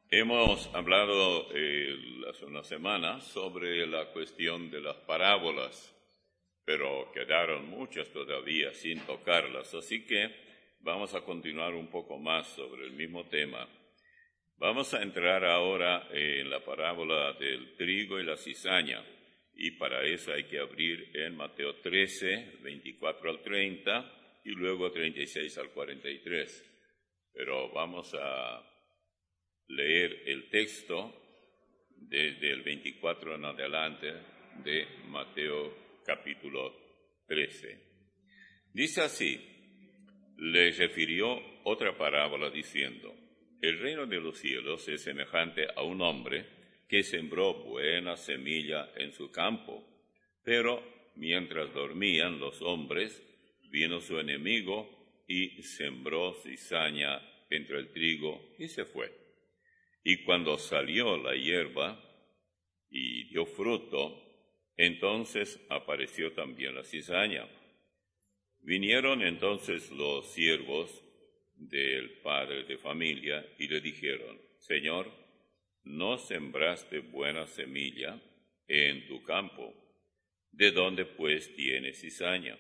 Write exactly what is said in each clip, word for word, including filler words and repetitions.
Hemos hablado eh, hace una semana sobre la cuestión de las parábolas, pero quedaron muchas todavía sin tocarlas, así que vamos a continuar un poco más sobre el mismo tema. Vamos a entrar ahora en la parábola del trigo y la cizaña, y para eso hay que abrir en Mateo trece, veinticuatro al treinta, y luego treinta y seis al cuarenta y tres. Pero vamos a leer el texto desde el veinticuatro en adelante de Mateo capítulo trece. Dice así: les refirió otra parábola diciendo: el reino de los cielos es semejante a un hombre que sembró buena semilla en su campo, pero mientras dormían los hombres, vino su enemigo y sembró cizaña entre el trigo y se fue. Y cuando salió la hierba y dio fruto, entonces apareció también la cizaña. Vinieron entonces los siervos del padre de familia y le dijeron: Señor, ¿no sembraste buena semilla en tu campo? ¿De dónde pues tienes cizaña?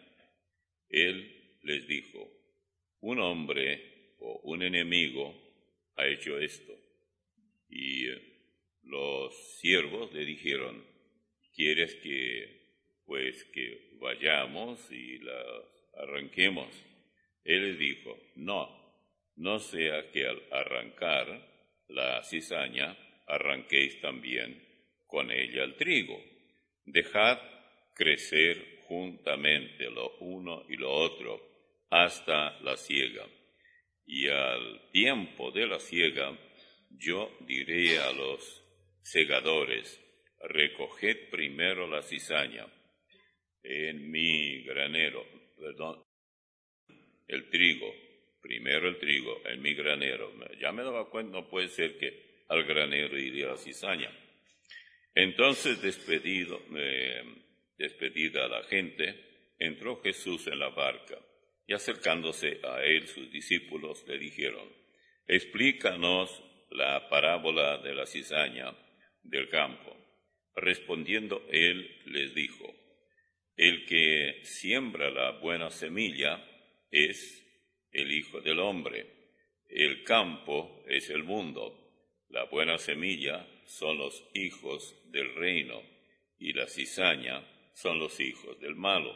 Él les dijo: un hombre o un enemigo ha hecho esto. Y los siervos le dijeron: ¿quieres que, pues, que vayamos y la arranquemos? Él les dijo: no, no sea que al arrancar la cizaña arranquéis también con ella el trigo. Dejad crecer juntamente lo uno y lo otro hasta la siega. Y al tiempo de la siega, yo diré a los segadores: recoged primero la cizaña en mi granero, perdón, el trigo, primero el trigo en mi granero. Ya me daba cuenta, no puede ser que al granero iría la cizaña. Entonces, despedido, eh, despedida la gente, entró Jesús en la barca, y acercándose a él sus discípulos le dijeron: explícanos la parábola de la cizaña del campo. Respondiendo él les dijo: el que siembra la buena semilla es el Hijo del Hombre. El campo es el mundo. La buena semilla son los hijos del reino, y la cizaña son los hijos del malo.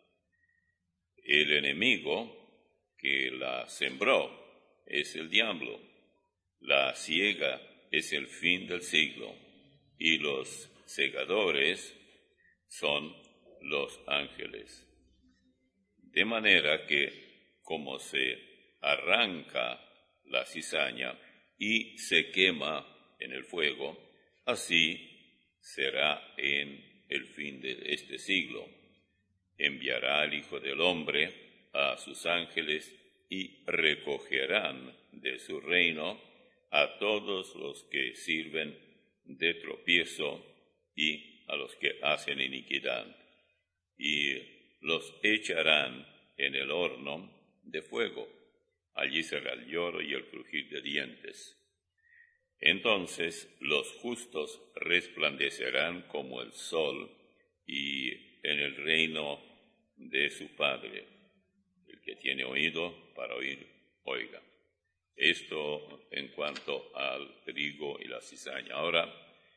El enemigo que la sembró es el diablo. La siega es el fin del siglo, y los segadores son los ángeles. De manera que, como se arranca la cizaña y se quema en el fuego, así será en el fin de este siglo. Enviará al Hijo del Hombre a sus ángeles y recogerán de su reino a todos los que sirven de tropiezo y a los que hacen iniquidad, y los echarán en el horno de fuego. Allí será el lloro y el crujir de dientes. Entonces los justos resplandecerán como el sol y en el reino de su Padre. El que tiene oído para oír, oiga. Esto en cuanto al trigo y la cizaña. Ahora,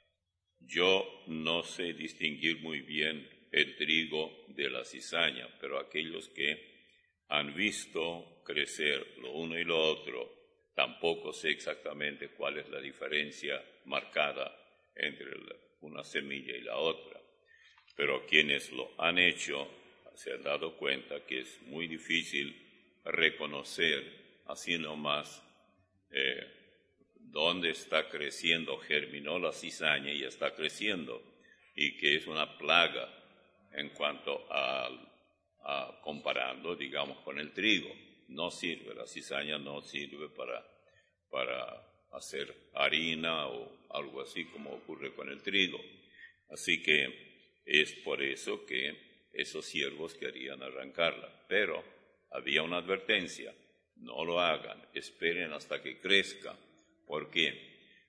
yo no sé distinguir muy bien el trigo de la cizaña, pero aquellos que han visto crecer lo uno y lo otro, tampoco sé exactamente cuál es la diferencia marcada entre una semilla y la otra. Pero quienes lo han hecho se han dado cuenta que es muy difícil reconocer así nomás eh, dónde está creciendo, germinó la cizaña y está creciendo, y que es una plaga en cuanto a, a comparando, digamos, con el trigo. No sirve, la cizaña no sirve para, para hacer harina o algo así como ocurre con el trigo. Así que es por eso que esos siervos querían arrancarla. Pero había una advertencia: no lo hagan, esperen hasta que crezca. ¿Por qué?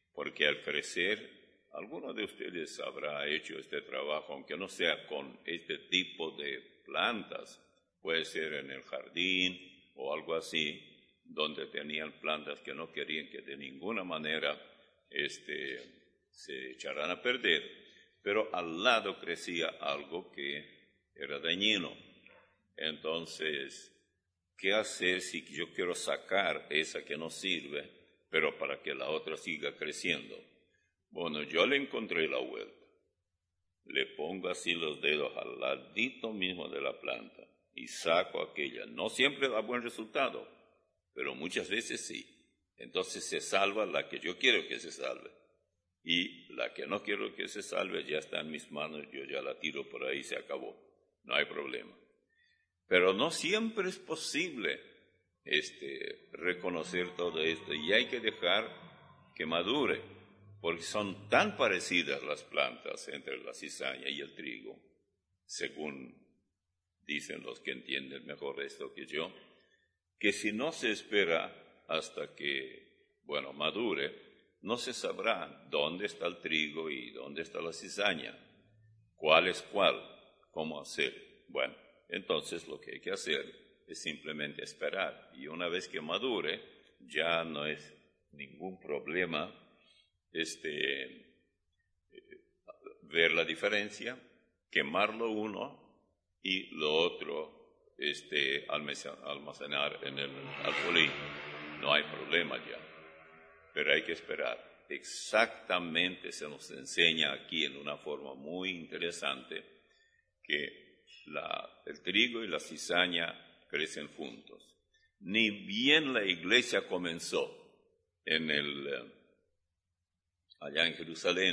porque al crecer, alguno de ustedes habrá hecho este trabajo, aunque no sea con este tipo de plantas, puede ser en el jardín o algo así, donde tenían plantas que no querían que de ninguna manera este, se echaran a perder, pero al lado crecía algo que era dañino. Entonces, ¿qué hacer si yo quiero sacar esa que no sirve, pero para que la otra siga creciendo? Bueno, yo le encontré la vuelta. Le pongo así los dedos al ladito mismo de la planta y saco aquella. No siempre da buen resultado, pero muchas veces sí. Entonces se salva la que yo quiero que se salve. Y la que no quiero que se salve ya está en mis manos, yo ya la tiro por ahí y se acabó. No hay problema. Pero no siempre es posible este, reconocer todo esto y hay que dejar que madure, porque son tan parecidas las plantas entre la cizaña y el trigo, según dicen los que entienden mejor esto que yo, que si no se espera hasta que, bueno, madure, no se sabrá dónde está el trigo y dónde está la cizaña, cuál es cuál, cómo hacer. Bueno, entonces lo que hay que hacer es simplemente esperar, y una vez que madure, ya no es ningún problema este, ver la diferencia, quemarlo uno y lo otro este, almacenar en el alfolí. No hay problema ya, pero hay que esperar. Exactamente se nos enseña aquí en una forma muy interesante que la, el trigo y la cizaña crecen juntos. Ni bien la iglesia comenzó en el, allá en Jerusalén,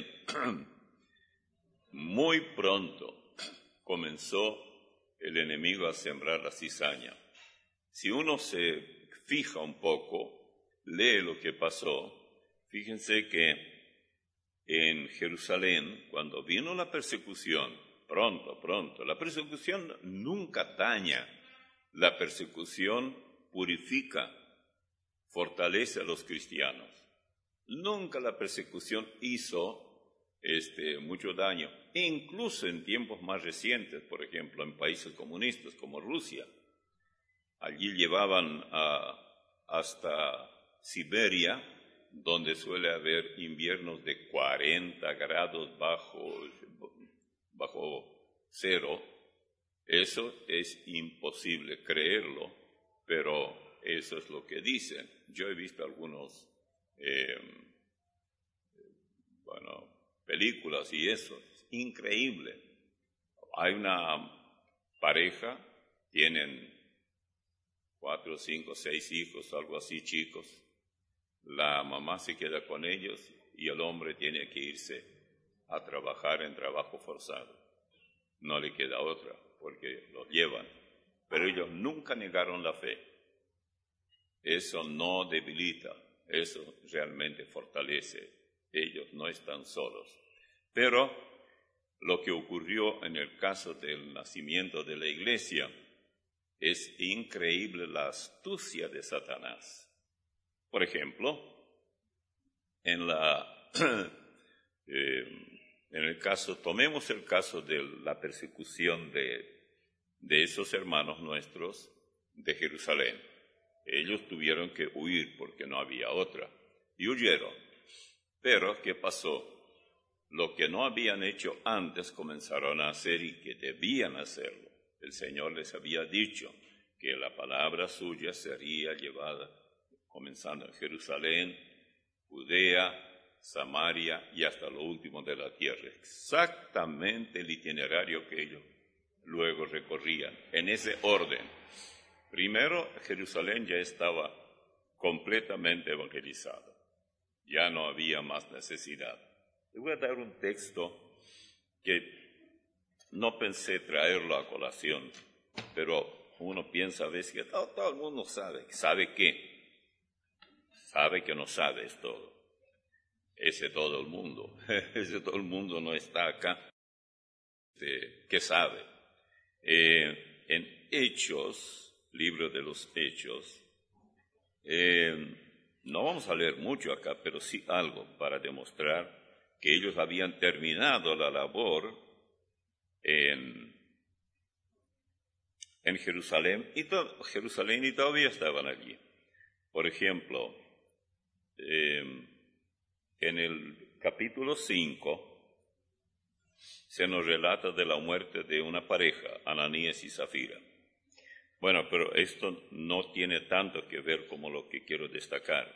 muy pronto comenzó el enemigo a sembrar la cizaña. Si uno se fija un poco, lee lo que pasó, fíjense que en Jerusalén, cuando vino la persecución, pronto, pronto, la persecución nunca daña, la persecución purifica, fortalece a los cristianos. Nunca la persecución hizo este, mucho daño, incluso en tiempos más recientes, por ejemplo, en países comunistas como Rusia. Allí llevaban a, hasta Siberia, donde suele haber inviernos de cuarenta grados bajo, bajo cero. Eso es imposible creerlo, pero eso es lo que dicen. Yo he visto algunos, eh, bueno, películas y eso, es increíble. Hay una pareja, tienen cuatro, cinco, seis hijos, algo así, chicos. La mamá se queda con ellos y el hombre tiene que irse a trabajar en trabajo forzado. No le queda otra, porque los llevan. Pero ellos nunca negaron la fe. Eso no debilita, eso realmente fortalece. Ellos no están solos. Pero lo que ocurrió en el caso del nacimiento de la iglesia es increíble la astucia de Satanás. Por ejemplo, en, la, eh, en el caso, tomemos el caso de la persecución de, de esos hermanos nuestros de Jerusalén. Ellos tuvieron que huir porque no había otra, y huyeron. Pero, ¿qué pasó? Lo que no habían hecho antes comenzaron a hacer y que debían hacerlo. El Señor les había dicho que la palabra suya sería llevada comenzando en Jerusalén, Judea, Samaria y hasta lo último de la tierra. Exactamente el itinerario que ellos luego recorrían, en ese orden. Primero, Jerusalén ya estaba completamente evangelizada. Ya no había más necesidad. Le voy a dar un texto que no pensé traerlo a colación, pero uno piensa a veces que todo, todo el mundo sabe. ¿Sabe qué? Sabe que no sabe, es todo. Ese todo el mundo. Ese todo el mundo no está acá. Este, ¿qué sabe? Eh, en Hechos, libro de los Hechos, eh, no vamos a leer mucho acá, pero sí algo para demostrar que ellos habían terminado la labor en, en Jerusalén, y to, Jerusalén y todavía estaban allí. Por ejemplo, eh, en el capítulo cinco se nos relata de la muerte de una pareja, Ananías y Zafira. Bueno, pero esto no tiene tanto que ver como lo que quiero destacar.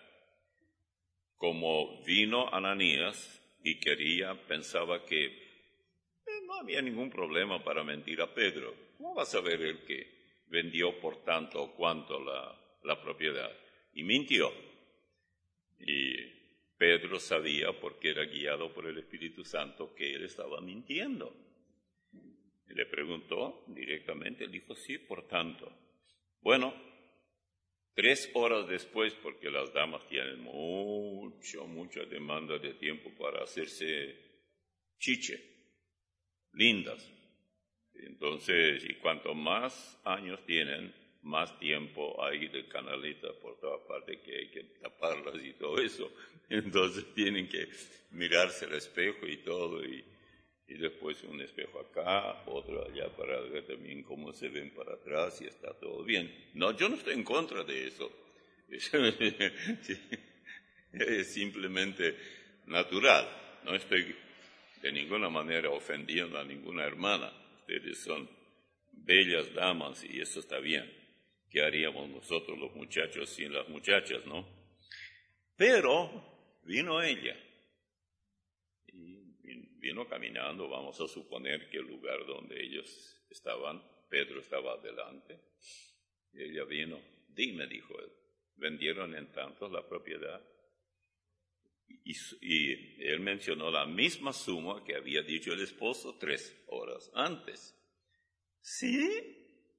Como vino Ananías y quería, pensaba que eh, no había ningún problema para mentir a Pedro. ¿Cómo va a saber él que vendió por tanto o cuánto la, la propiedad? Y mintió. Y Pedro sabía, porque era guiado por el Espíritu Santo, que él estaba mintiendo. Y le preguntó directamente, él dijo, sí, por tanto. Bueno, tres horas después, porque las damas tienen mucho, mucha demanda de tiempo para hacerse chiche, lindas. Entonces, y cuanto más años tienen, más tiempo hay de canaleta por toda parte que hay que taparlas y todo eso. Entonces tienen que mirarse al espejo y todo, y, y después un espejo acá, otro allá para ver también cómo se ven para atrás y está todo bien. No, yo no estoy en contra de eso. Es simplemente natural. No estoy de ninguna manera ofendiendo a ninguna hermana. Ustedes son bellas damas y eso está bien. ¿Qué haríamos nosotros los muchachos sin las muchachas, no? Pero vino ella. Y vino caminando, vamos a suponer que el lugar donde ellos estaban, Pedro estaba adelante. Y ella vino, dime, dijo él, ¿vendieron en tanto la propiedad? Y, y él mencionó la misma suma que había dicho el esposo tres horas antes. ¿Sí?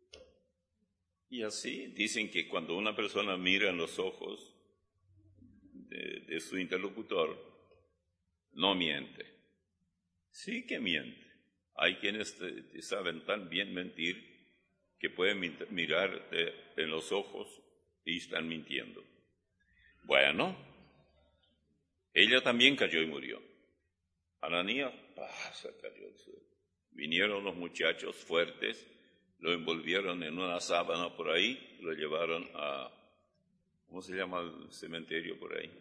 Y así dicen que cuando una persona mira en los ojos de, de su interlocutor, no miente. Sí que miente. Hay quienes te, te saben tan bien mentir que pueden mirar de, en los ojos y están mintiendo. Bueno, ella también cayó y murió. Ananías, ah, se cayó al suelo. Vinieron los muchachos fuertes, lo envolvieron en una sábana por ahí, lo llevaron a, ¿cómo se llama el cementerio por ahí?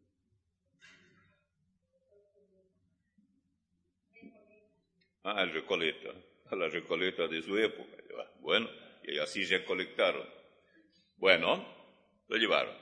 Ah, el Recoleta, a la Recoleta de su época. Bueno, y así recolectaron. Bueno, lo llevaron.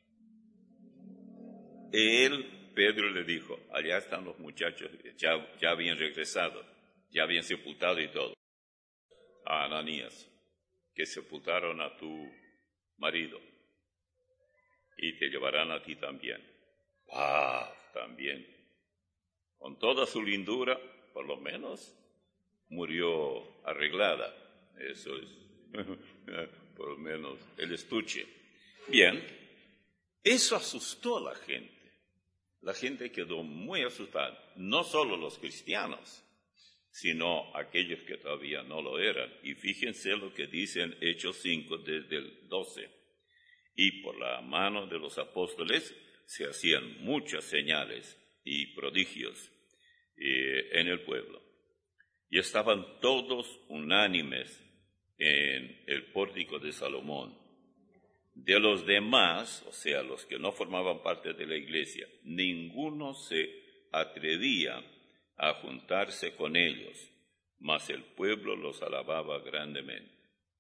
Él, Pedro le dijo, allá están los muchachos, ya, ya habían regresado, ya habían sepultado y todo. A Ananías, que sepultaron a tu marido y te llevarán a ti también. Ah, también. Con toda su lindura, por lo menos, murió arreglada. Eso es, por lo menos, el estuche. Bien, eso asustó a la gente. La gente quedó muy asustada, no solo los cristianos, sino aquellos que todavía no lo eran. Y fíjense lo que dice en Hechos cinco desde el doce. Y por la mano de los apóstoles se hacían muchas señales y prodigios eh, en el pueblo. Y estaban todos unánimes en el pórtico de Salomón. De los demás, o sea, los que no formaban parte de la iglesia, ninguno se atrevía a juntarse con ellos, mas el pueblo los alababa grandemente.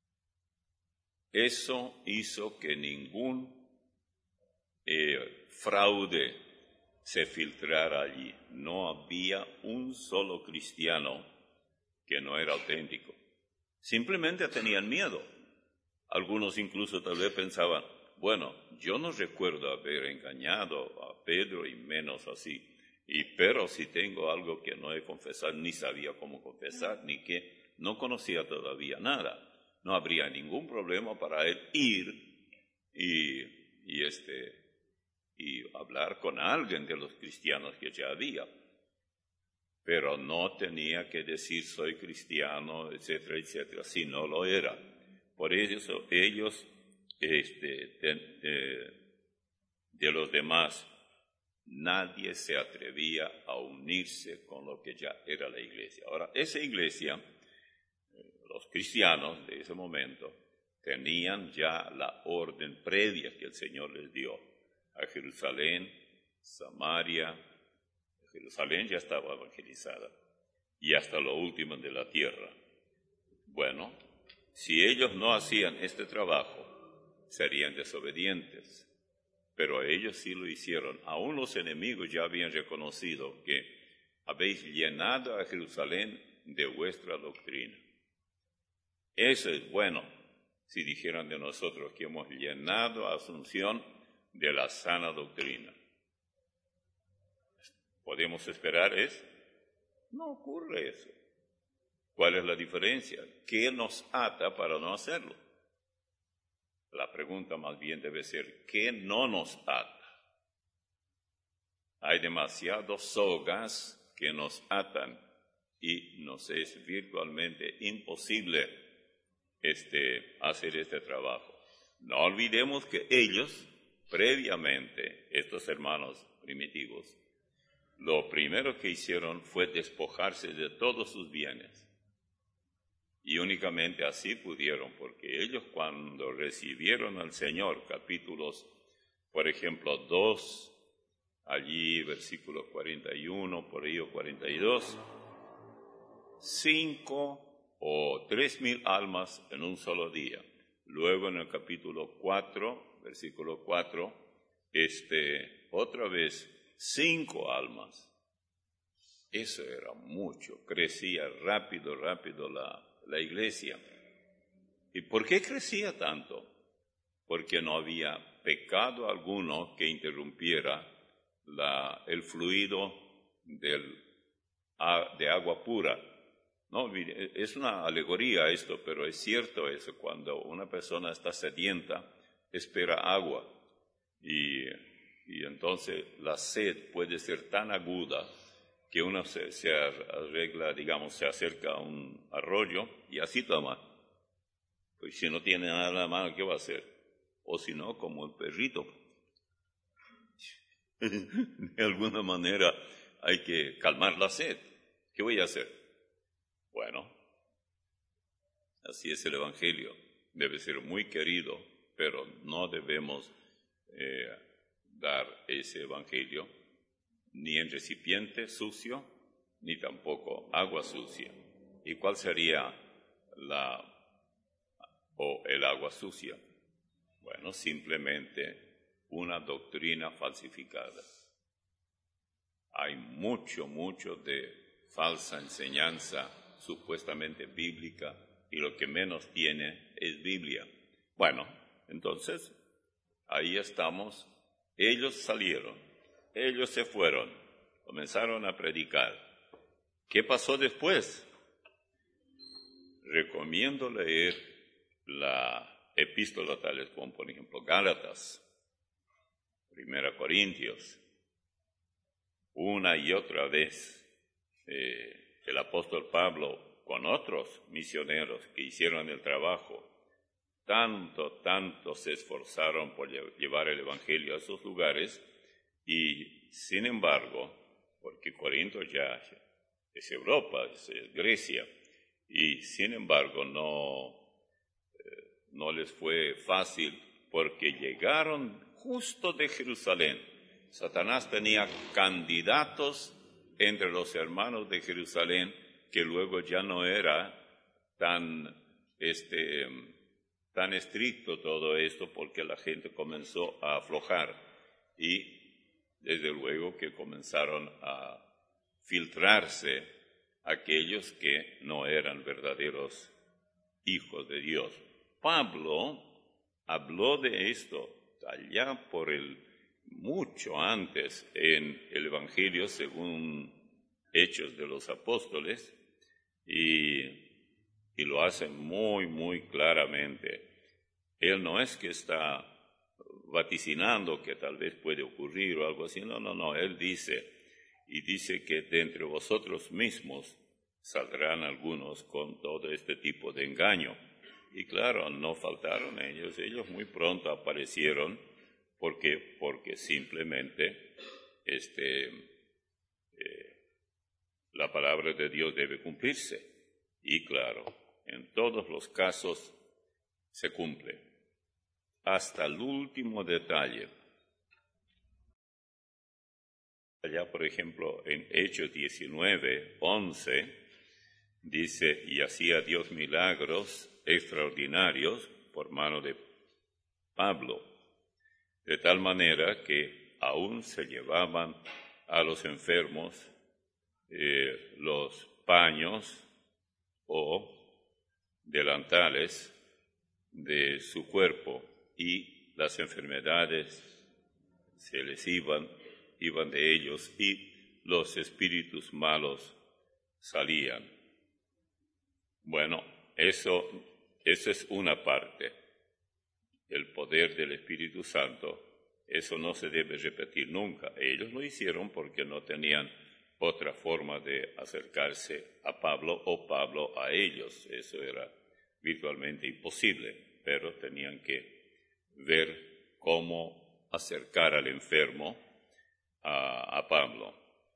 Eso hizo que ningún eh, fraude se filtrara allí. No había un solo cristiano que no era auténtico. Simplemente tenían miedo. Algunos incluso tal vez pensaban, bueno, yo no recuerdo haber engañado a Pedro y menos así. Y pero si tengo algo que no he confesado, ni sabía cómo confesar, ni que no conocía todavía nada. No habría ningún problema para él ir y, y, este, y hablar con alguien de los cristianos que ya había. Pero no tenía que decir soy cristiano, etcétera, etcétera, si no lo era. Por eso ellos este, ten, eh, de los demás, nadie se atrevía a unirse con lo que ya era la iglesia. Ahora, esa iglesia, los cristianos de ese momento, tenían ya la orden previa que el Señor les dio a Jerusalén, Samaria. Jerusalén ya estaba evangelizada y hasta lo último de la tierra. Bueno, si ellos no hacían este trabajo, serían desobedientes. Pero ellos sí lo hicieron. Aún los enemigos ya habían reconocido que habéis llenado a Jerusalén de vuestra doctrina. Eso es bueno si dijeran de nosotros que hemos llenado a Asunción de la sana doctrina. ¿Podemos esperar eso? No ocurre eso. ¿Cuál es la diferencia? ¿Qué nos ata para no hacerlo? La pregunta más bien debe ser, ¿qué no nos ata? Hay demasiadas sogas que nos atan y nos es virtualmente imposible este, hacer este trabajo. No olvidemos que ellos, previamente, estos hermanos primitivos, lo primero que hicieron fue despojarse de todos sus bienes. Y únicamente así pudieron, porque ellos cuando recibieron al Señor, capítulos, por ejemplo, dos, allí versículos cuarenta y uno, por ello cuarenta y dos, cinco o tres mil almas en un solo día. Luego en el capítulo cuatro, versículo cuatro, este, otra vez cinco almas. Eso era mucho, crecía rápido, rápido la la iglesia. ¿Y por qué crecía tanto? Porque no había pecado alguno que interrumpiera la, el fluido del, de agua pura. No, es una alegoría esto, pero es cierto eso. Cuando una persona está sedienta, espera agua. Y, y entonces la sed puede ser tan aguda que uno se, se arregla, digamos, se acerca a un arroyo y así toma. Pues si no tiene nada en la mano, ¿qué va a hacer? O si no, como el perrito. De alguna manera hay que calmar la sed. ¿Qué voy a hacer? Bueno, así es el Evangelio. Debe ser muy querido, pero no debemos eh, dar ese Evangelio ni en recipiente sucio, ni tampoco agua sucia. ¿Y cuál sería la o el agua sucia? Bueno, simplemente una doctrina falsificada. Hay mucho, mucho de falsa enseñanza supuestamente bíblica y lo que menos tiene es Biblia. Bueno, entonces, ahí estamos. Ellos salieron. Ellos se fueron, comenzaron a predicar. ¿Qué pasó después? Recomiendo leer la epístola tales como, por ejemplo, Gálatas, Primera Corintios. Una y otra vez eh, el apóstol Pablo con otros misioneros que hicieron el trabajo, tanto, tanto se esforzaron por llevar el evangelio a esos lugares. Y sin embargo, porque Corinto ya es Europa, es, es Grecia, y sin embargo no, eh, no les fue fácil porque llegaron justo de Jerusalén. Satanás tenía candidatos entre los hermanos de Jerusalén que luego ya no era tan, este, tan estricto todo esto porque la gente comenzó a aflojar y desde luego que comenzaron a filtrarse aquellos que no eran verdaderos hijos de Dios. Pablo habló de esto allá por el mucho antes en el Evangelio según Hechos de los Apóstoles y, y lo hace muy, muy claramente. Él no es que está vaticinando que tal vez puede ocurrir o algo así. No, no, no. Él dice, y dice que de entre vosotros mismos saldrán algunos con todo este tipo de engaño. Y claro, no faltaron ellos. Ellos muy pronto aparecieron ¿Por qué? Porque simplemente este, eh, la palabra de Dios debe cumplirse. Y claro, en todos los casos se cumple, hasta el último detalle. Allá, por ejemplo, en Hechos diecinueve, once, dice, y hacía Dios milagros extraordinarios por mano de Pablo, de tal manera que aún se llevaban a los enfermos eh, los paños o delantales de su cuerpo, y las enfermedades se les iban, iban de ellos, y los espíritus malos salían. Bueno, eso, eso es una parte. El poder del Espíritu Santo, eso no se debe repetir nunca. Ellos lo hicieron porque no tenían otra forma de acercarse a Pablo o Pablo a ellos. Eso era virtualmente imposible, pero tenían que ver cómo acercar al enfermo a, a Pablo.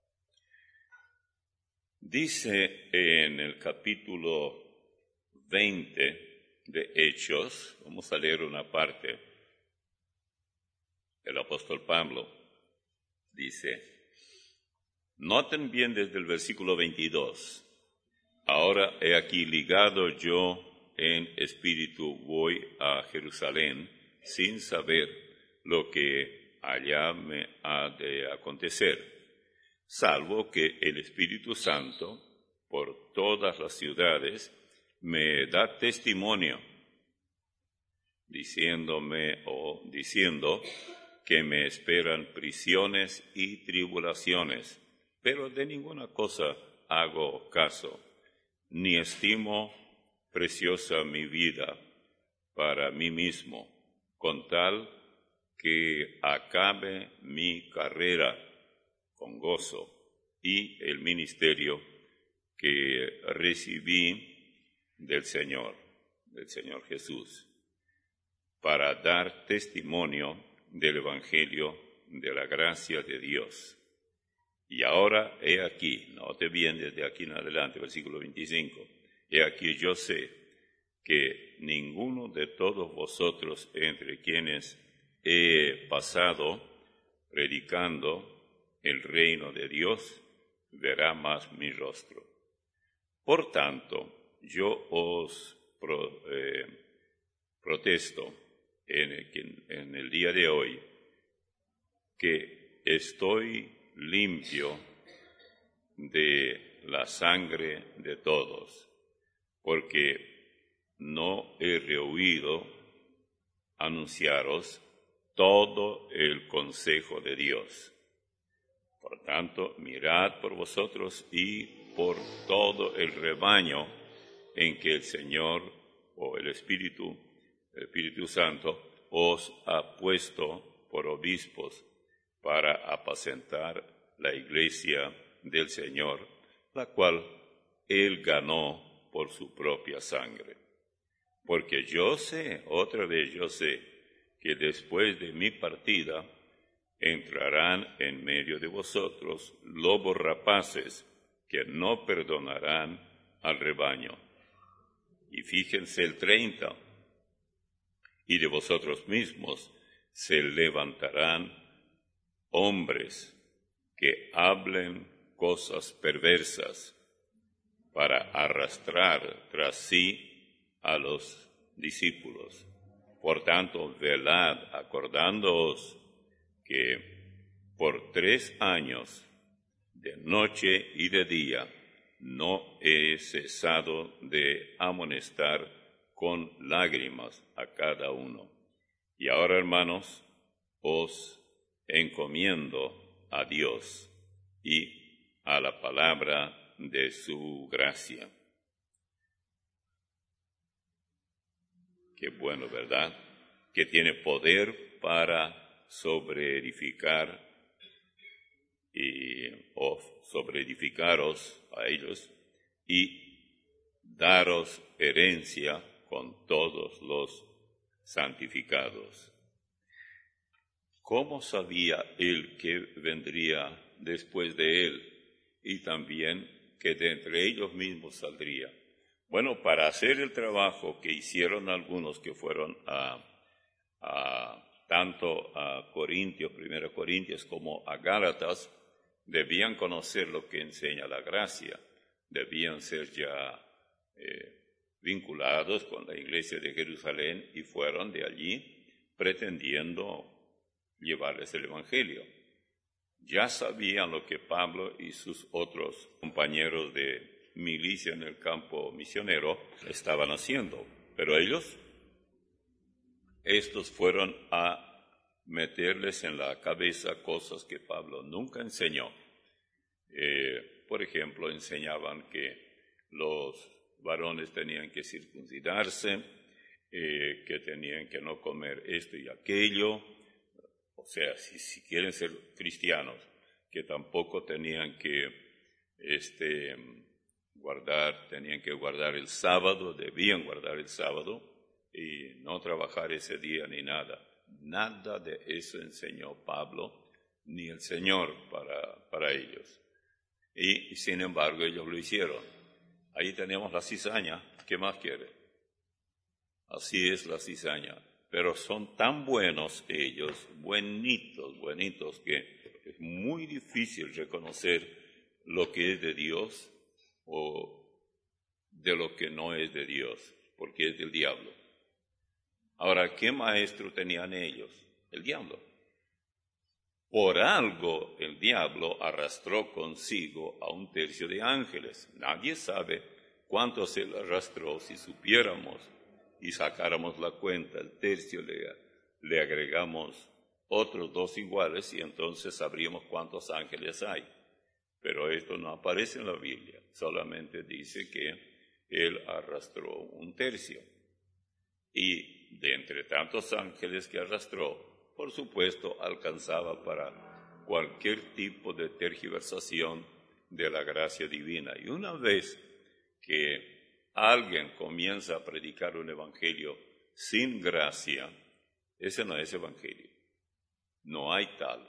Dice en el capítulo veinte de Hechos, vamos a leer una parte, el apóstol Pablo dice, noten bien desde el versículo veintidós, ahora he aquí ligado yo en espíritu voy a Jerusalén sin saber lo que allá me ha de acontecer, salvo que el Espíritu Santo por todas las ciudades me da testimonio, diciéndome o diciendo que me esperan prisiones y tribulaciones, pero de ninguna cosa hago caso, ni estimo preciosa mi vida para mí mismo, con tal que acabe mi carrera con gozo y el ministerio que recibí del Señor, del Señor Jesús, para dar testimonio del Evangelio de la gracia de Dios. Y ahora he aquí, note bien desde aquí en adelante, versículo veinticinco, he aquí yo sé que ninguno de todos vosotros entre quienes he pasado predicando el reino de Dios verá más mi rostro. Por tanto, yo os pro, eh, protesto en el, en el día de hoy que estoy limpio de la sangre de todos, porque no he rehuido anunciaros todo el consejo de Dios. Por tanto, mirad por vosotros y por todo el rebaño en que el Señor o el Espíritu, el Espíritu Santo, os ha puesto por obispos para apacentar la iglesia del Señor, la cual Él ganó por su propia sangre. Porque yo sé, otra vez yo sé, que después de mi partida entrarán en medio de vosotros lobos rapaces que no perdonarán al rebaño. Y fíjense el treinta, y de vosotros mismos se levantarán hombres que hablen cosas perversas para arrastrar tras sí a los discípulos. Por tanto, velad, acordándoos que por tres años, de noche y de día, no he cesado de amonestar con lágrimas a cada uno. Y ahora, hermanos, os encomiendo a Dios y a la palabra de su gracia. Qué bueno, ¿verdad? Que tiene poder para sobreedificar y o sobreedificaros a ellos y daros herencia con todos los santificados. ¿cómo sabía él que vendría después de él y también que de entre ellos mismos saldría? Bueno, para hacer el trabajo que hicieron algunos que fueron a, a tanto a Corintios, primera Corintios, como a Gálatas, debían conocer lo que enseña la gracia, debían ser ya eh, vinculados con la iglesia de Jerusalén y fueron de allí pretendiendo llevarles el Evangelio. Ya sabían lo que Pablo y sus otros compañeros de milicia en el campo misionero estaban haciendo, pero ellos, estos fueron a meterles en la cabeza cosas que Pablo nunca enseñó. Eh, por ejemplo, enseñaban que los varones tenían que circuncidarse, eh, que tenían que no comer esto y aquello, o sea, si, si quieren ser cristianos, que tampoco tenían que este, guardar, tenían que guardar el sábado, debían guardar el sábado y no trabajar ese día ni nada. Nada de eso enseñó Pablo ni el Señor para, para ellos. Y, y sin embargo ellos lo hicieron. Ahí tenemos la cizaña. ¿Qué más quiere? Así es la cizaña. Pero son tan buenos ellos, buenitos, buenitos, que es muy difícil reconocer lo que es de Dios o de lo que no es de Dios, porque es del diablo. Ahora, ¿qué maestro tenían ellos? El diablo. Por algo el diablo arrastró consigo a un tercio de ángeles. Nadie sabe cuántos él arrastró. Si supiéramos y sacáramos la cuenta, el tercio le, le agregamos otros dos iguales y entonces sabríamos cuántos ángeles hay. Pero esto no aparece en la Biblia, solamente dice que él arrastró un tercio. Y de entre tantos ángeles que arrastró, por supuesto, alcanzaba para cualquier tipo de tergiversación de la gracia divina. Y una vez que alguien comienza a predicar un evangelio sin gracia, ese no es evangelio. No hay tal.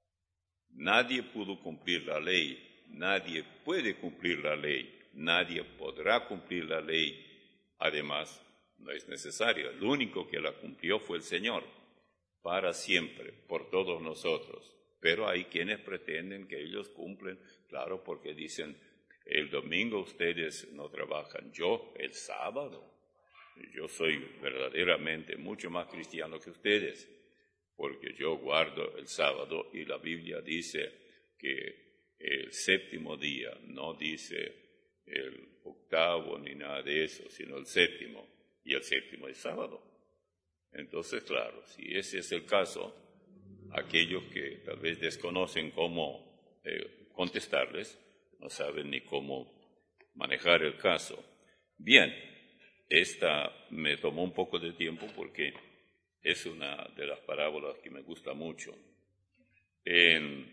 Nadie pudo cumplir la ley, nadie puede cumplir la ley, nadie podrá cumplir la ley. Además, no es necesario. El único que la cumplió fue el Señor, para siempre, por todos nosotros. Pero hay quienes pretenden que ellos cumplen, claro, porque dicen, el domingo ustedes no trabajan, yo el sábado. Yo soy verdaderamente mucho más cristiano que ustedes, porque yo guardo el sábado y la Biblia dice que el séptimo día, no dice el octavo ni nada de eso, sino el séptimo, y el séptimo es sábado. Entonces, claro, si ese es el caso, aquellos que tal vez desconocen cómo eh, contestarles, no saben ni cómo manejar el caso. Bien, esta me tomó un poco de tiempo porque es una de las parábolas que me gusta mucho. En,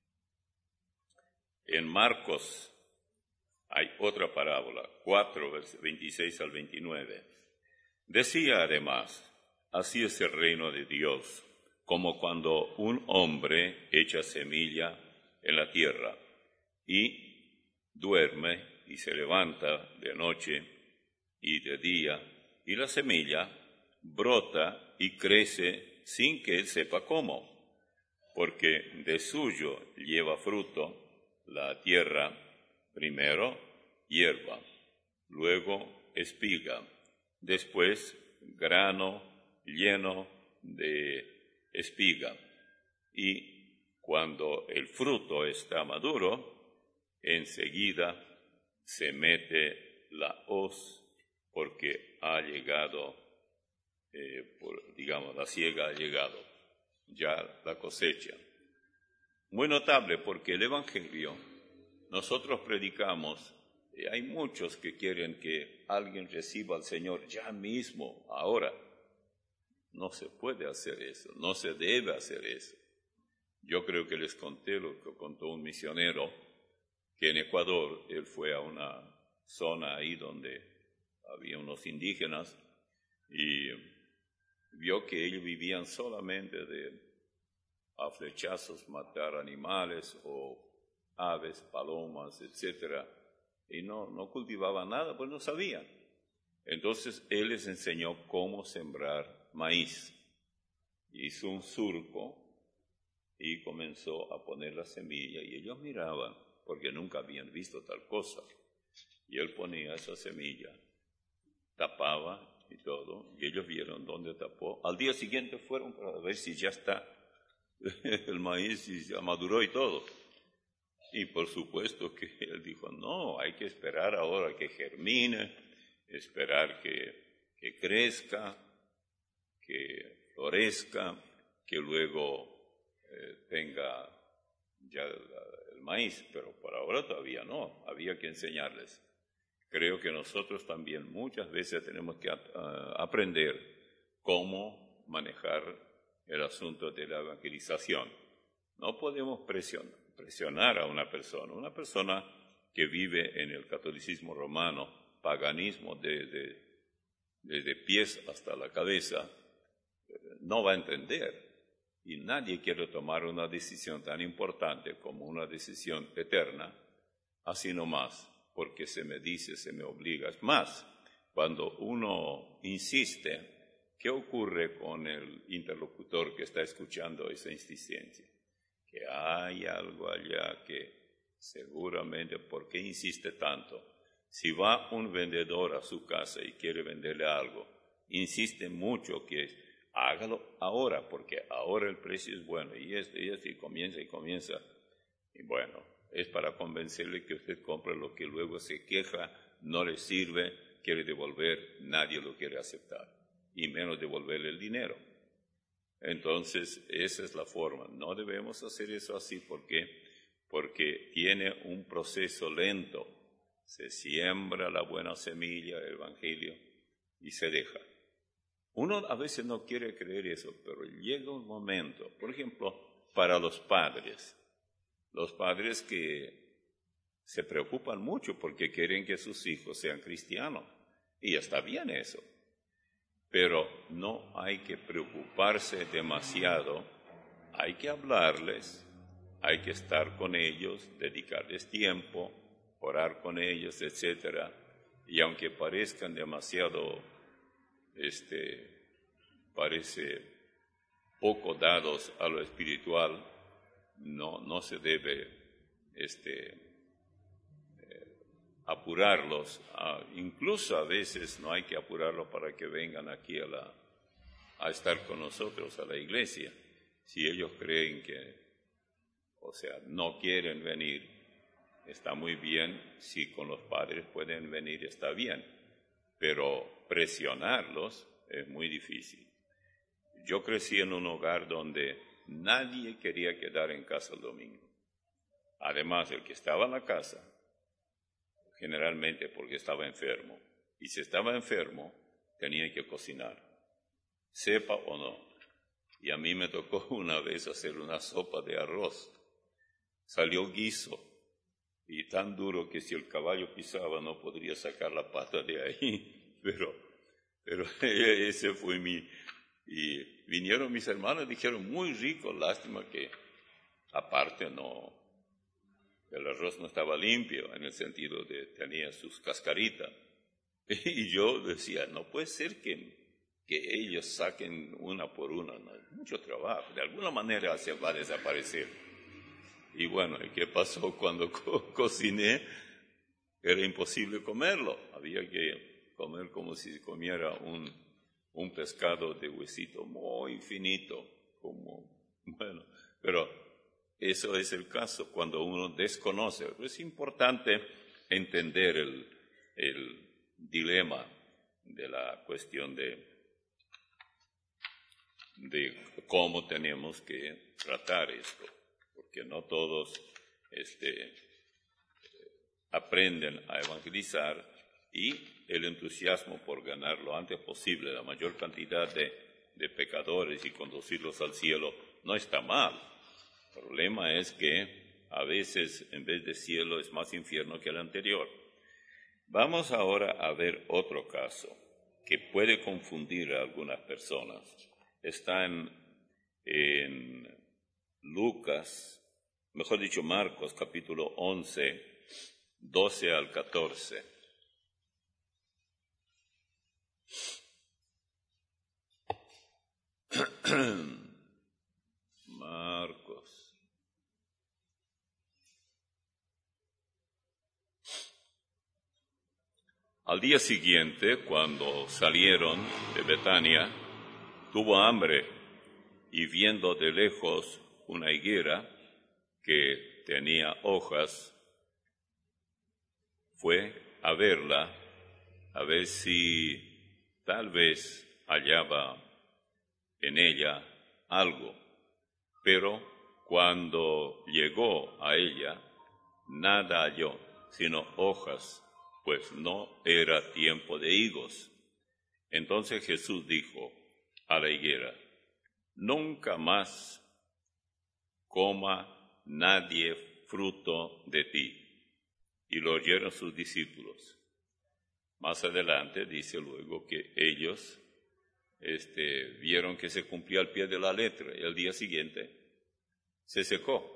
en Marcos hay otra parábola, cuatro, veintiséis al veintinueve. Decía además, así es el reino de Dios, como cuando un hombre echa semilla en la tierra y duerme y se levanta de noche y de día, y la semilla brota y crece sin que él sepa cómo, porque de suyo lleva fruto la tierra, primero hierba, luego espiga, después grano lleno de espiga, y cuando el fruto está maduro, enseguida se mete la hoz, porque ha llegado, eh, por, digamos, la siega ha llegado, ya la cosecha. Muy notable, porque el Evangelio, nosotros predicamos, y hay muchos que quieren que alguien reciba al Señor ya mismo, ahora. No se puede hacer eso, no se debe hacer eso. Yo creo que les conté lo que contó un misionero, que en Ecuador él fue a una zona ahí donde había unos indígenas y vio que ellos vivían solamente de a flechazos matar animales o aves, palomas, etcétera, y no, no cultivaban nada, pues no sabían. Entonces él les enseñó cómo sembrar maíz. Hizo un surco y comenzó a poner la semilla, y ellos miraban, porque nunca habían visto tal cosa. Y él ponía esa semilla, tapaba y todo, y ellos vieron dónde tapó. Al día siguiente fueron para ver si ya está el maíz, y ya maduró y todo. Y por supuesto que él dijo, no, hay que esperar ahora que germine, esperar que, que crezca, que florezca, que luego eh, tenga ya el, el maíz, pero por ahora todavía no, había que enseñarles. Creo que nosotros también muchas veces tenemos que uh, aprender cómo manejar el asunto de la evangelización. No podemos presionar, presionar a una persona. Una persona que vive en el catolicismo romano, paganismo desde, desde pies hasta la cabeza, no va a entender. Y nadie quiere tomar una decisión tan importante como una decisión eterna, así nomás, porque se me dice, se me obliga. Es más, cuando uno insiste, ¿qué ocurre con el interlocutor que está escuchando esa insistencia? Que hay algo allá que seguramente, ¿por qué insiste tanto? Si va un vendedor a su casa y quiere venderle algo, insiste mucho que hágalo ahora, porque ahora el precio es bueno, y este, y este, y comienza y comienza. Y bueno, es para convencerle que usted compre lo que luego se queja, no le sirve, quiere devolver, nadie lo quiere aceptar, y menos devolverle el dinero. Entonces, esa es la forma. No debemos hacer eso así, porque porque tiene un proceso lento. Se siembra la buena semilla, el evangelio, y se deja. Uno a veces no quiere creer eso, pero llega un momento, por ejemplo, para los padres, los padres que se preocupan mucho porque quieren que sus hijos sean cristianos, y está bien eso. Pero no hay que preocuparse demasiado, hay que hablarles, hay que estar con ellos, dedicarles tiempo, orar con ellos, etcétera. Y aunque parezcan demasiado, este, parece poco dados a lo espiritual, no, no se debe, este, apurarlos, uh, incluso a veces no hay que apurarlos para que vengan aquí a, la, a estar con nosotros, a la iglesia. Si ellos creen que, o sea, no quieren venir, está muy bien. Si con los padres pueden venir, está bien, pero presionarlos es muy difícil. Yo crecí en un hogar donde nadie quería quedar en casa el domingo. Además, el que estaba en la casa, generalmente porque estaba enfermo. Y si estaba enfermo, tenía que cocinar, sepa o no. Y a mí me tocó una vez hacer una sopa de arroz. Salió guiso, y tan duro que si el caballo pisaba no podría sacar la pata de ahí. Pero, pero ese fue mi... Y vinieron mis hermanos y dijeron, muy rico, lástima que aparte no... El arroz no estaba limpio, en el sentido de tenía sus cascaritas. Y yo decía, no puede ser que, que ellos saquen una por una, no, mucho trabajo, de alguna manera se va a desaparecer. Y bueno, ¿qué pasó cuando co- cociné? Era imposible comerlo, había que comer como si comiera un, un pescado de huesito muy finito, como, bueno, pero... Eso es el caso cuando uno desconoce. Es importante entender el, el dilema de la cuestión de, de cómo tenemos que tratar esto, porque no todos este, aprenden a evangelizar, y el entusiasmo por ganar lo antes posible la mayor cantidad de, de pecadores y conducirlos al cielo no está mal. El problema es que a veces en vez de cielo es más infierno que el anterior. Vamos ahora a ver otro caso que puede confundir a algunas personas. Está en, en Lucas, mejor dicho Marcos, capítulo once, doce al catorce. Marcos. Al día siguiente, cuando salieron de Betania, tuvo hambre y viendo de lejos una higuera que tenía hojas, fue a verla, a ver si tal vez hallaba en ella algo. Pero cuando llegó a ella, nada halló, sino hojas, pues no era tiempo de higos. Entonces Jesús dijo a la higuera: nunca más coma nadie fruto de ti. Y lo oyeron sus discípulos. Más adelante dice luego que ellos este, vieron que se cumplía al pie de la letra, y al día siguiente se secó.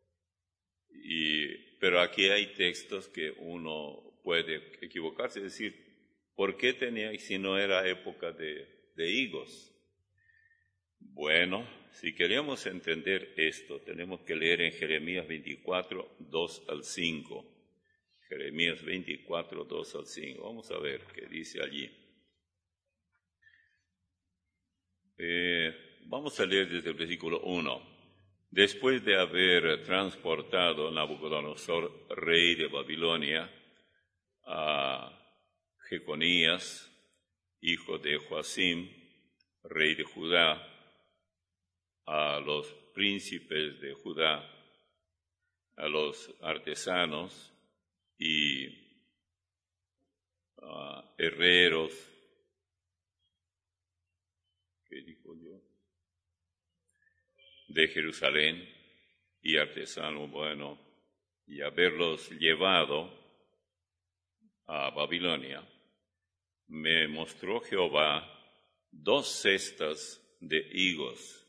Y, pero aquí hay textos que uno puede equivocarse, es decir, ¿por qué tenía si no era época de, de higos? Bueno, si queremos entender esto, tenemos que leer en Jeremías veinticuatro, dos al cinco. Jeremías veinticuatro, dos al cinco. Vamos a ver qué dice allí. Eh, vamos a leer desde el versículo uno. Después de haber transportado Nabucodonosor, rey de Babilonia, a Jeconías, hijo de Joacim, rey de Judá, a los príncipes de Judá, a los artesanos y uh, herreros, ¿qué dijo yo? De Jerusalén, y artesanos, bueno, y haberlos llevado a Babilonia, me mostró Jehová dos cestas de higos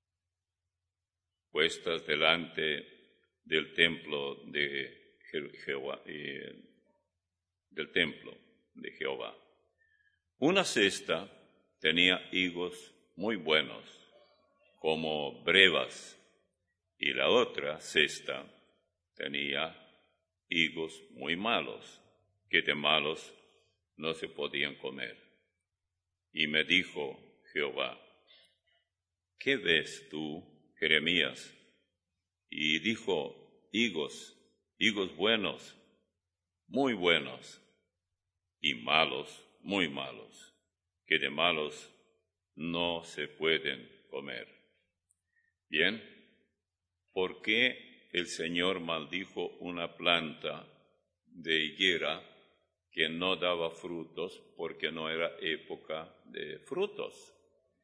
puestas delante del templo de Jehová, eh, del templo de Jehová. Una cesta tenía higos muy buenos, como brevas, y la otra cesta tenía higos muy malos, que de malos no se podían comer. Y me dijo Jehová: ¿qué ves tú, Jeremías? Y dijo: higos, higos buenos, muy buenos, y malos, muy malos, que de malos no se pueden comer. Bien, ¿por qué el Señor maldijo una planta de higuera que no daba frutos? Porque no era época de frutos.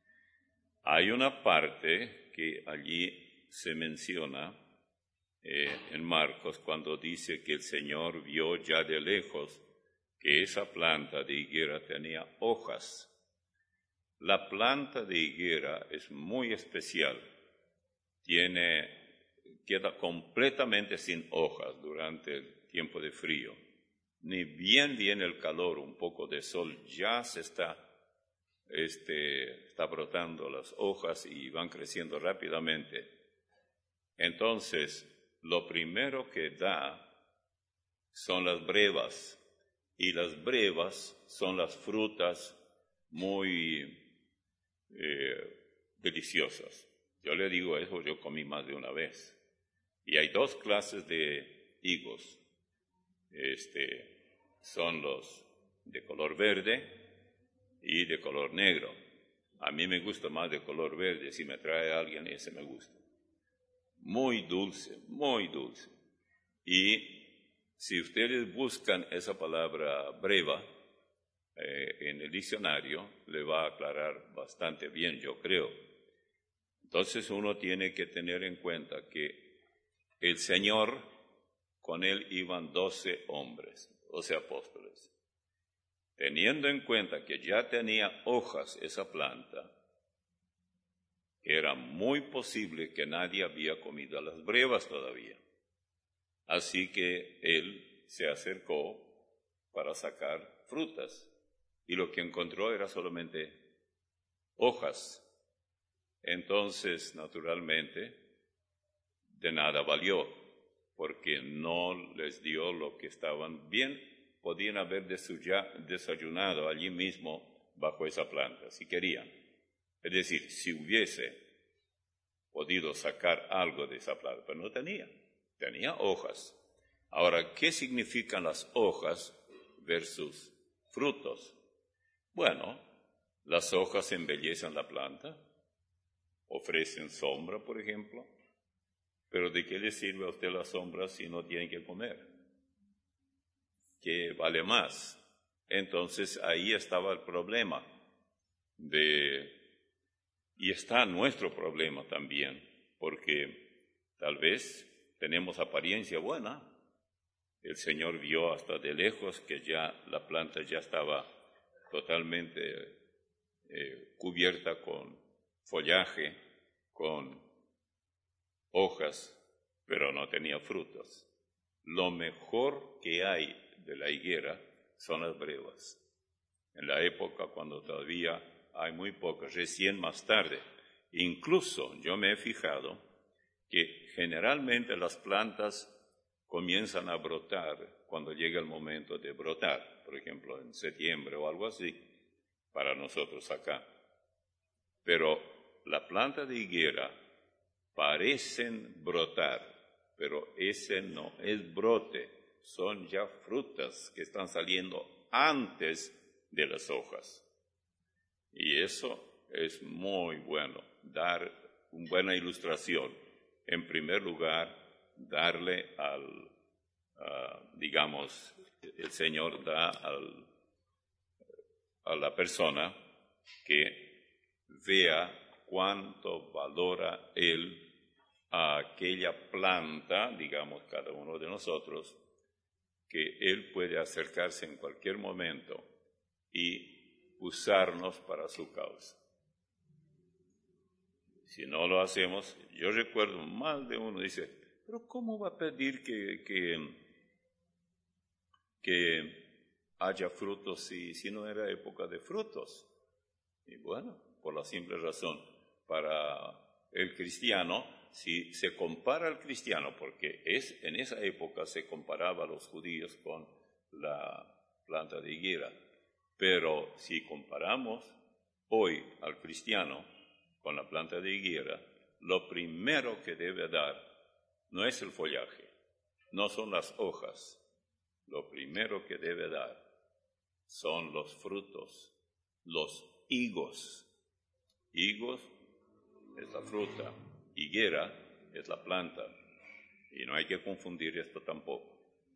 Hay una parte que allí se menciona eh, en Marcos, cuando dice que el Señor vio ya de lejos que esa planta de higuera tenía hojas. La planta de higuera es muy especial. Tiene, queda completamente sin hojas durante el tiempo de frío. Ni bien viene el calor, un poco de sol, ya se está, este, está brotando las hojas y van creciendo rápidamente. Entonces, lo primero que da son las brevas, y las brevas son las frutas muy eh, deliciosas. Yo le digo eso, yo comí más de una vez. Y hay dos clases de higos. Este, son los de color verde y de color negro. A mí me gusta más de color verde, si me trae alguien ese me gusta. Muy dulce, muy dulce. Y si ustedes buscan esa palabra breva eh, en el diccionario, le va a aclarar bastante bien, yo creo. Entonces uno tiene que tener en cuenta que el Señor, con él iban doce hombres, doce apóstoles. Teniendo en cuenta que ya tenía hojas esa planta, que era muy posible que nadie había comido las brevas todavía. Así que él se acercó para sacar frutas, y lo que encontró era solamente hojas. Entonces, naturalmente, de nada valió, porque no les dio lo que estaban bien. Podían haber desayunado allí mismo bajo esa planta, si querían. Es decir, si hubiese podido sacar algo de esa planta, pero no tenía, tenía hojas. Ahora, ¿qué significan las hojas versus frutos? Bueno, las hojas embellecen la planta, ofrecen sombra, por ejemplo, pero ¿de qué le sirve a usted la sombra si no tiene que comer? ¿Qué vale más? Entonces ahí estaba el problema de, y está nuestro problema también, porque tal vez tenemos apariencia buena. El Señor vio hasta de lejos que ya la planta ya estaba totalmente eh, cubierta con follaje, con hojas, pero no tenía frutos. Lo mejor que hay de la higuera son las brevas. En la época cuando todavía hay muy pocas, recién más tarde. Incluso yo me he fijado que generalmente las plantas comienzan a brotar cuando llega el momento de brotar, por ejemplo en septiembre o algo así, para nosotros acá. Pero la planta de higuera parecen brotar, pero ese no es brote, son ya frutas que están saliendo antes de las hojas. Y eso es muy bueno, dar una buena ilustración. En primer lugar, darle al, uh, digamos, el Señor da al, a la persona que vea cuánto valora Él a aquella planta, digamos, cada uno de nosotros, que Él puede acercarse en cualquier momento y usarnos para su causa. Si no lo hacemos, yo recuerdo más de uno dice, pero ¿cómo va a pedir que, que, que haya frutos si, si no era época de frutos? Y bueno, por la simple razón, para el cristiano, si se compara al cristiano, porque es, en esa época se comparaba a los judíos con la planta de higuera, pero si comparamos hoy al cristiano con la planta de higuera, lo primero que debe dar no es el follaje, no son las hojas, lo primero que debe dar son los frutos, los higos. Higos es la fruta, higuera es la planta, y no hay que confundir esto tampoco.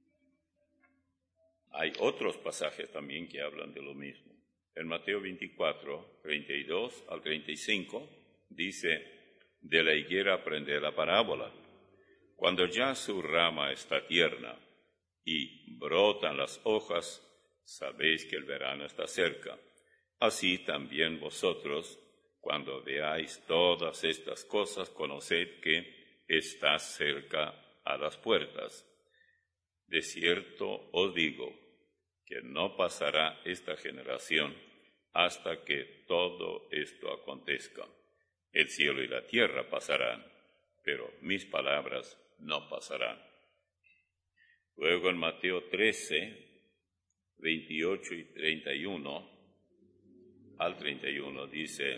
Hay otros pasajes también que hablan de lo mismo. En Mateo veinticuatro, treinta y dos al treinta y cinco, dice, de la higuera aprende la parábola. Cuando ya su rama está tierna y brotan las hojas, sabéis que el verano está cerca. Así también vosotros, cuando veáis todas estas cosas, conoced que está cerca a las puertas. De cierto os digo que no pasará esta generación hasta que todo esto acontezca. El cielo y la tierra pasarán, pero mis palabras no pasarán. Luego en Mateo trece, veintiocho y treinta y uno al treinta y uno dice,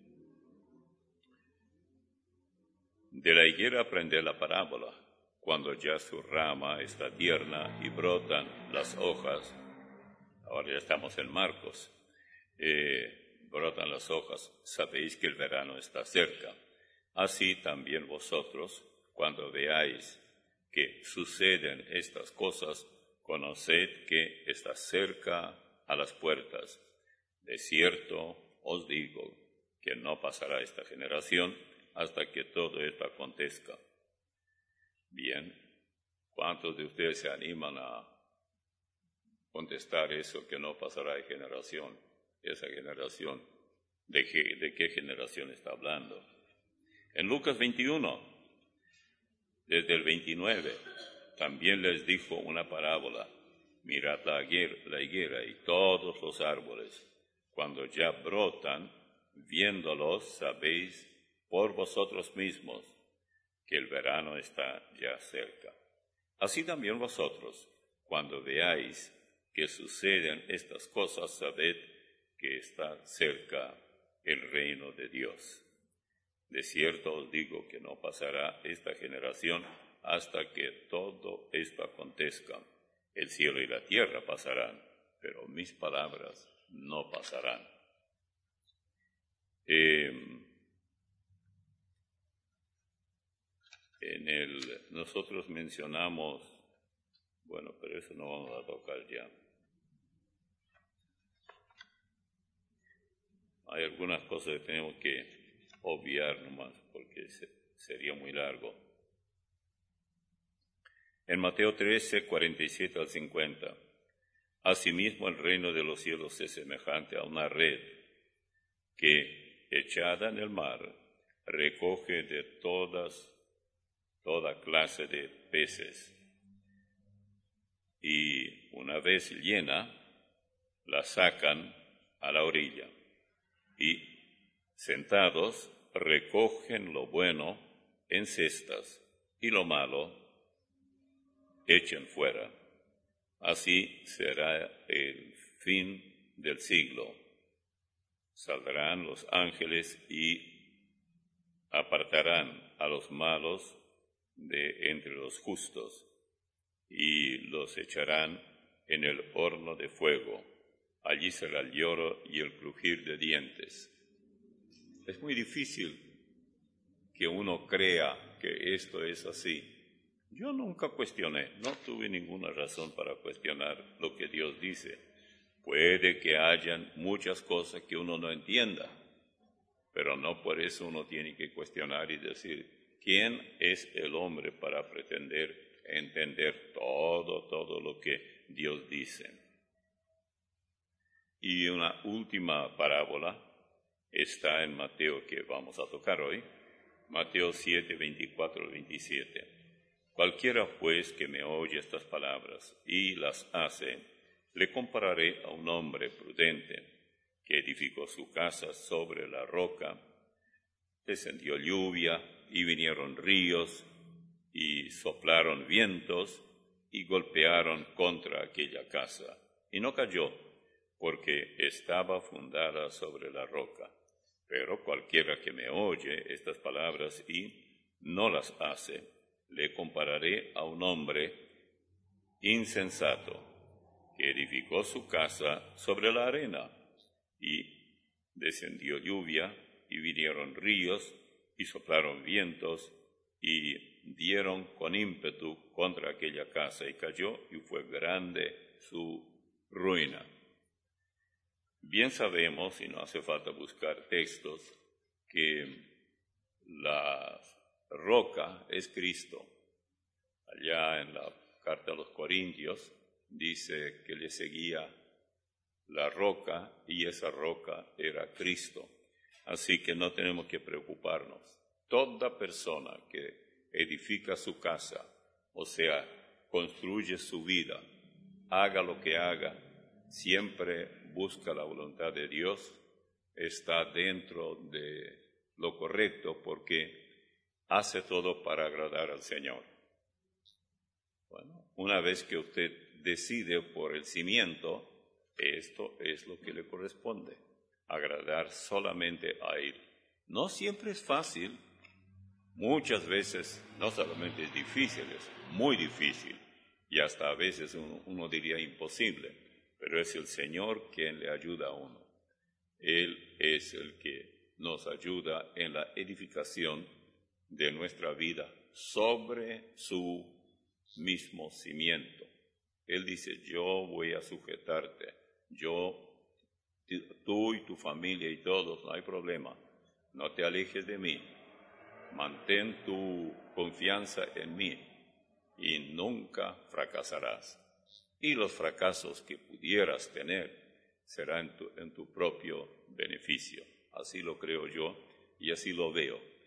de la higuera aprended la parábola. Cuando ya su rama está tierna y brotan las hojas, ahora ya estamos en Marcos, eh, brotan las hojas, sabéis que el verano está cerca. Así también vosotros, cuando veáis que suceden estas cosas, conoced que está cerca a las puertas. De cierto os digo que no pasará esta generación hasta que todo esto acontezca. Bien, ¿cuántos de ustedes se animan a contestar eso que no pasará de generación? Esa generación, ¿de qué, de qué generación está hablando? En Lucas veintiuno, desde el veintinueve, también les dijo una parábola. Mirad la higuera, la higuera y todos los árboles. Cuando ya brotan, viéndolos, sabéis por vosotros mismos que el verano está ya cerca. Así también vosotros, cuando veáis que suceden estas cosas, sabed que está cerca el reino de Dios. De cierto os digo que no pasará esta generación hasta que todo esto acontezca. El cielo y la tierra pasarán, pero mis palabras no pasarán. Eh, en el, nosotros mencionamos, bueno, pero eso no vamos a tocar ya. Hay algunas cosas que tenemos que obviar nomás, porque se, sería muy largo. En Mateo trece, cuarenta y siete al cincuenta. Asimismo, el reino de los cielos es semejante a una red que, echada en el mar, recoge de todas, toda clase de peces. Y una vez llena, la sacan a la orilla. Y, sentados, recogen lo bueno en cestas y lo malo echen fuera. Así será el fin del siglo. Saldrán los ángeles y apartarán a los malos de entre los justos y los echarán en el horno de fuego. Allí será el lloro y el crujir de dientes. Es muy difícil que uno crea que esto es así. Yo nunca cuestioné, no tuve ninguna razón para cuestionar lo que Dios dice. Puede que hayan muchas cosas que uno no entienda, pero no por eso uno tiene que cuestionar y decir, ¿quién es el hombre para pretender entender todo, todo lo que Dios dice? Y una última parábola está en Mateo que vamos a tocar hoy, Mateo siete, veinticuatro al veintisiete. Cualquiera pues que me oye estas palabras y las hace, le compararé a un hombre prudente que edificó su casa sobre la roca. Descendió lluvia y vinieron ríos y soplaron vientos y golpearon contra aquella casa. Y no cayó, porque estaba fundada sobre la roca. Pero cualquiera que me oye estas palabras y no las hace, le compararé a un hombre insensato que edificó su casa sobre la arena, y descendió lluvia, y vinieron ríos, y soplaron vientos, y dieron con ímpetu contra aquella casa, y cayó, y fue grande su ruina. Bien sabemos, y no hace falta buscar textos, que la roca es Cristo. Allá en la carta a los Corintios dice que le seguía la roca y esa roca era Cristo. Así que no tenemos que preocuparnos. Toda persona que edifica su casa, o sea, construye su vida, haga lo que haga, siempre busca la voluntad de Dios, está dentro de lo correcto porque hace todo para agradar al Señor. Bueno, una vez que usted decide por el cimiento, esto es lo que le corresponde, agradar solamente a Él. No siempre es fácil, muchas veces no solamente es difícil, es muy difícil, y hasta a veces uno, uno diría imposible, pero es el Señor quien le ayuda a uno. Él es el que nos ayuda en la edificación de nuestra vida sobre su mismo cimiento. Él dice, yo voy a sujetarte, yo, tú y tu familia y todos, no hay problema, no te alejes de mí, mantén tu confianza en mí y nunca fracasarás. Y los fracasos que pudieras tener serán en tu, en tu propio beneficio. Así lo creo yo y así lo veo.